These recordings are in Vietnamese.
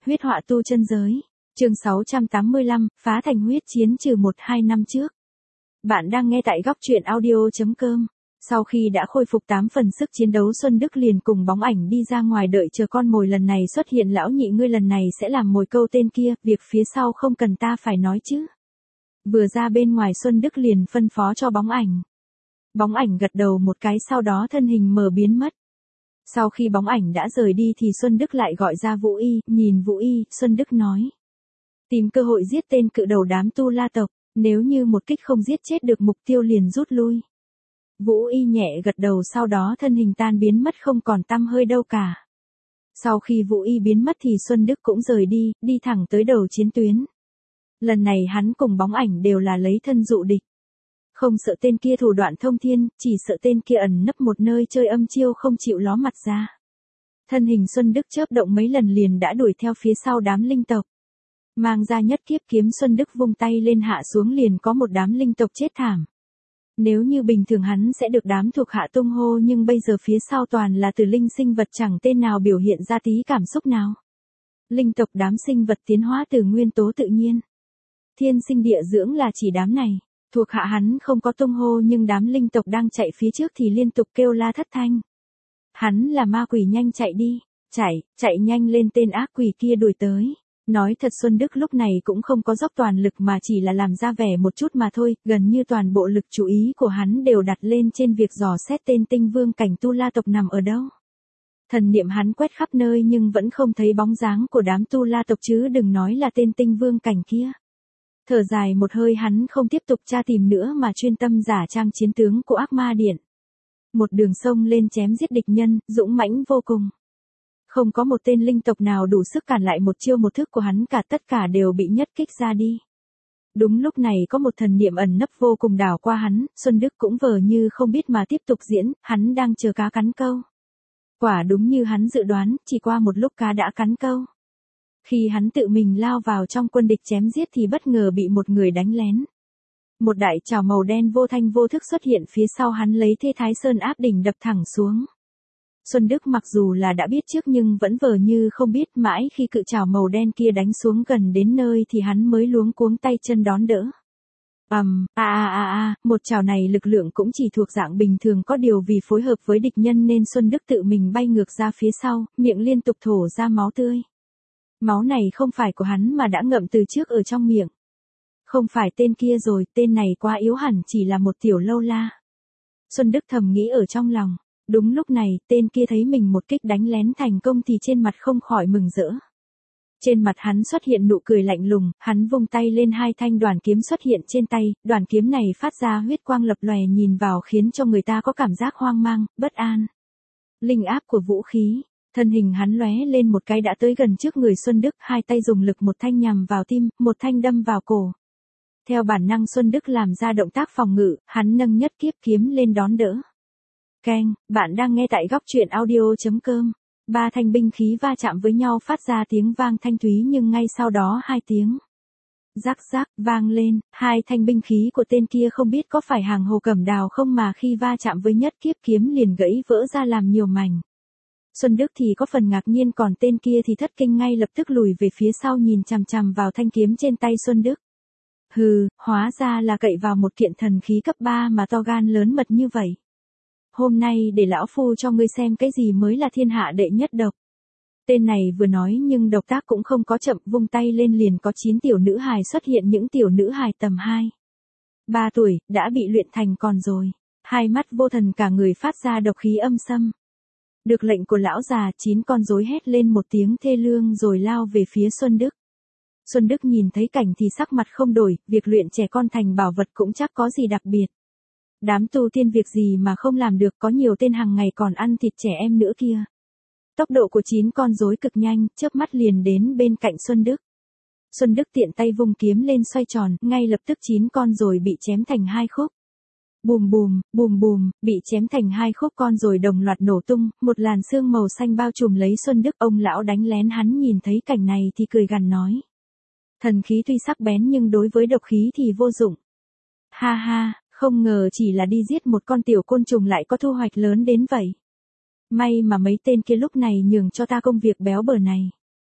Huyết họa tu chân giới. Chương 685, phá thành huyết chiến trừ 1-2 năm trước. Bạn đang nghe tại góc truyện audio.com. Sau khi đã khôi phục 8 phần sức chiến đấu, Xuân Đức liền cùng Bóng Ảnh đi ra ngoài đợi chờ con mồi lần này xuất hiện. Lão nhị, ngươi lần này sẽ làm mồi câu tên kia, việc phía sau không cần ta phải nói chứ. Vừa ra bên ngoài, Xuân Đức liền phân phó cho Bóng Ảnh. Bóng Ảnh gật đầu một cái, sau đó thân hình mờ biến mất. Sau khi Bóng Ảnh đã rời đi thì Xuân Đức lại gọi ra Vũ Y. Nhìn Vũ Y, Xuân Đức nói: tìm cơ hội giết tên cự đầu đám Tu La tộc, nếu như một kích không giết chết được mục tiêu liền rút lui. Vũ Y nhẹ gật đầu, sau đó thân hình tan biến mất không còn tăm hơi đâu cả. Sau khi Vũ Y biến mất thì Xuân Đức cũng rời đi, đi thẳng tới đầu chiến tuyến. Lần này hắn cùng Bóng Ảnh đều là lấy thân dụ địch. Không sợ tên kia thủ đoạn thông thiên, chỉ sợ tên kia ẩn nấp một nơi chơi âm chiêu không chịu ló mặt ra. Thân hình Xuân Đức chớp động mấy lần liền đã đuổi theo phía sau đám linh tộc. Mang ra nhất kiếp kiếm, Xuân Đức vung tay lên hạ xuống liền có một đám linh tộc chết thảm. Nếu như bình thường hắn sẽ được đám thuộc hạ tung hô, nhưng bây giờ phía sau toàn là tử linh sinh vật, chẳng tên nào biểu hiện ra tí cảm xúc nào. Linh tộc, đám sinh vật tiến hóa từ nguyên tố tự nhiên. Thiên sinh địa dưỡng là chỉ đám này. Thuộc hạ hắn không có tung hô, nhưng đám linh tộc đang chạy phía trước thì liên tục kêu la thất thanh. Hắn là ma quỷ, nhanh chạy đi, chạy nhanh lên, tên ác quỷ kia đuổi tới. Nói thật, Xuân Đức lúc này cũng không có dốc toàn lực mà chỉ là làm ra vẻ một chút mà thôi, gần như toàn bộ lực chú ý của hắn đều đặt lên trên việc dò xét tên tinh vương cảnh Tu La tộc nằm ở đâu. Thần niệm hắn quét khắp nơi nhưng vẫn không thấy bóng dáng của đám Tu La tộc, chứ đừng nói là tên tinh vương cảnh kia. Thở dài một hơi, hắn không tiếp tục tra tìm nữa mà chuyên tâm giả trang chiến tướng của Ác Ma Điện. Một đường sông lên chém giết địch nhân, dũng mãnh vô cùng. Không có một tên linh tộc nào đủ sức cản lại một chiêu một thức của hắn cả, tất cả đều bị nhất kích ra đi. Đúng lúc này có một thần niệm ẩn nấp vô cùng đảo qua hắn, Xuân Đức cũng vờ như không biết mà tiếp tục diễn, hắn đang chờ cá cắn câu. Quả đúng như hắn dự đoán, chỉ qua một lúc cá đã cắn câu. Khi hắn tự mình lao vào trong quân địch chém giết thì bất ngờ bị một người đánh lén. Một đại trảo màu đen vô thanh vô thức xuất hiện phía sau hắn, lấy thế Thái Sơn áp đỉnh đập thẳng xuống. Xuân Đức mặc dù là đã biết trước nhưng vẫn vờ như không biết, mãi khi cự trảo màu đen kia đánh xuống gần đến nơi thì hắn mới luống cuống tay chân đón đỡ. Một trảo này lực lượng cũng chỉ thuộc dạng bình thường, có điều vì phối hợp với địch nhân nên Xuân Đức tự mình bay ngược ra phía sau, miệng liên tục thổ ra máu tươi. Máu này không phải của hắn mà đã ngậm từ trước ở trong miệng. Không phải tên kia rồi, tên này quá yếu, hẳn chỉ là một tiểu lâu la. Xuân Đức thầm nghĩ ở trong lòng. Đúng lúc này, tên kia thấy mình một kích đánh lén thành công thì trên mặt không khỏi mừng rỡ. Trên mặt hắn xuất hiện nụ cười lạnh lùng, hắn vung tay lên, hai thanh đoàn kiếm xuất hiện trên tay, đoàn kiếm này phát ra huyết quang lập lòe, nhìn vào khiến cho người ta có cảm giác hoang mang, bất an. Linh áp của vũ khí, thân hình hắn lóe lên một cái đã tới gần trước người Xuân Đức, hai tay dùng lực, một thanh nhằm vào tim, một thanh đâm vào cổ. Theo bản năng Xuân Đức làm ra động tác phòng ngự, hắn nâng nhất kiếp kiếm lên đón đỡ. Keng, bạn đang nghe tại góc truyện audio.com. Ba thanh binh khí va chạm với nhau phát ra tiếng vang thanh thúy, nhưng ngay sau đó hai tiếng rắc rắc vang lên, hai thanh binh khí của tên kia không biết có phải hàng hồ cẩm đào không mà khi va chạm với nhất kiếp kiếm liền gãy vỡ ra làm nhiều mảnh. Xuân Đức thì có phần ngạc nhiên, còn tên kia thì thất kinh, ngay lập tức lùi về phía sau nhìn chằm chằm vào thanh kiếm trên tay Xuân Đức. Hừ, hóa ra là cậy vào một kiện thần khí cấp 3 mà to gan lớn mật như vậy. Hôm nay để lão phu cho ngươi xem cái gì mới là thiên hạ đệ nhất độc. Tên này vừa nói nhưng động tác cũng không có chậm, vung tay lên liền có 9 tiểu nữ hài xuất hiện, những tiểu nữ hài tầm 2-3 tuổi, đã bị luyện thành con rồi. Hai mắt vô thần, cả người phát ra độc khí âm xâm. Được lệnh của lão già, 9 con rối hét lên một tiếng thê lương rồi lao về phía Xuân Đức. Xuân Đức nhìn thấy cảnh thì sắc mặt không đổi, việc luyện trẻ con thành bảo vật cũng chắc có gì đặc biệt. Đám tu tiên việc gì mà không làm được, có nhiều tên hàng ngày còn ăn thịt trẻ em nữa kia. Tốc độ của 9 con rối cực nhanh, chớp mắt liền đến bên cạnh Xuân Đức. Xuân Đức tiện tay vung kiếm lên xoay tròn, ngay lập tức 9 con rồi bị chém thành hai khúc. Bùm bùm, bùm bùm, bị chém thành hai khúc, con rồi đồng loạt nổ tung, một làn sương màu xanh bao trùm lấy Xuân Đức. Ông lão đánh lén hắn nhìn thấy cảnh này thì cười gằn nói: thần khí tuy sắc bén nhưng đối với độc khí thì vô dụng. Ha ha, không ngờ chỉ là đi giết một con tiểu côn trùng lại có thu hoạch lớn đến vậy. May mà mấy tên kia lúc này nhường cho ta công việc béo bở này.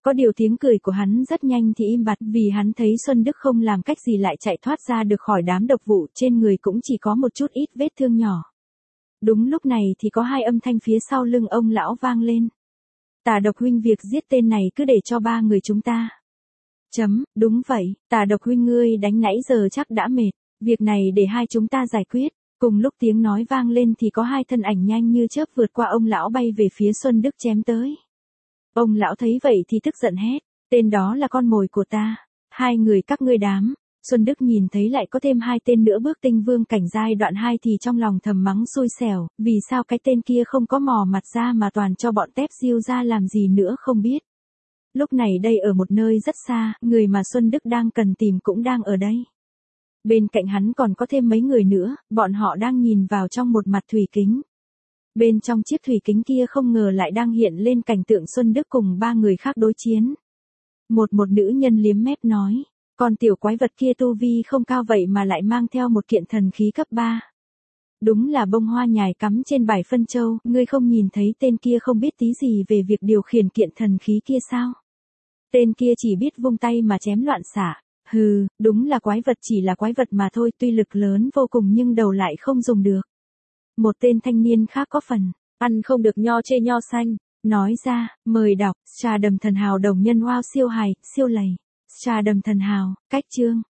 Có điều tiếng cười của hắn rất nhanh thì im bặt vì hắn thấy Xuân Đức không làm cách gì lại chạy thoát ra được khỏi đám độc vụ, trên người cũng chỉ có một chút ít vết thương nhỏ. Đúng lúc này thì có hai âm thanh phía sau lưng ông lão vang lên. Tà Độc huynh, việc giết tên này cứ để cho ba người chúng ta. Đúng vậy, Tà Độc huynh ngươi đánh nãy giờ chắc đã mệt, việc này để hai chúng ta giải quyết. Cùng lúc tiếng nói vang lên thì có hai thân ảnh nhanh như chớp vượt qua ông lão bay về phía Xuân Đức chém tới. Ông lão thấy vậy thì tức giận hét, tên đó là con mồi của ta, hai người các ngươi đám. Xuân Đức nhìn thấy lại có thêm hai tên nữa bước tinh vương cảnh giai đoạn 2 thì trong lòng thầm mắng xui xẻo, vì sao cái tên kia không có mò mặt ra mà toàn cho bọn tép diêu ra làm gì nữa không biết. Lúc này đây ở một nơi rất xa, người mà Xuân Đức đang cần tìm cũng đang ở đây. Bên cạnh hắn còn có thêm mấy người nữa, bọn họ đang nhìn vào trong một mặt thủy kính. Bên trong chiếc thủy kính kia không ngờ lại đang hiện lên cảnh tượng Xuân Đức cùng ba người khác đối chiến. Một nữ nhân liếm mép nói, con tiểu quái vật kia tu vi không cao vậy mà lại mang theo một kiện thần khí cấp 3. Đúng là bông hoa nhài cắm trên bài phân châu, ngươi không nhìn thấy tên kia không biết tí gì về việc điều khiển kiện thần khí kia sao? Tên kia chỉ biết vung tay mà chém loạn xạ. Hừ, đúng là quái vật, chỉ là quái vật mà thôi, tuy lực lớn vô cùng nhưng đầu lại không dùng được. Một tên thanh niên khác có phần, ăn không được nho chê nho xanh, nói ra, mời đọc, Trà Đầm Thần Hào đồng nhân wow siêu hài, siêu lầy. Trà Đầm Thần Hào, cách chương.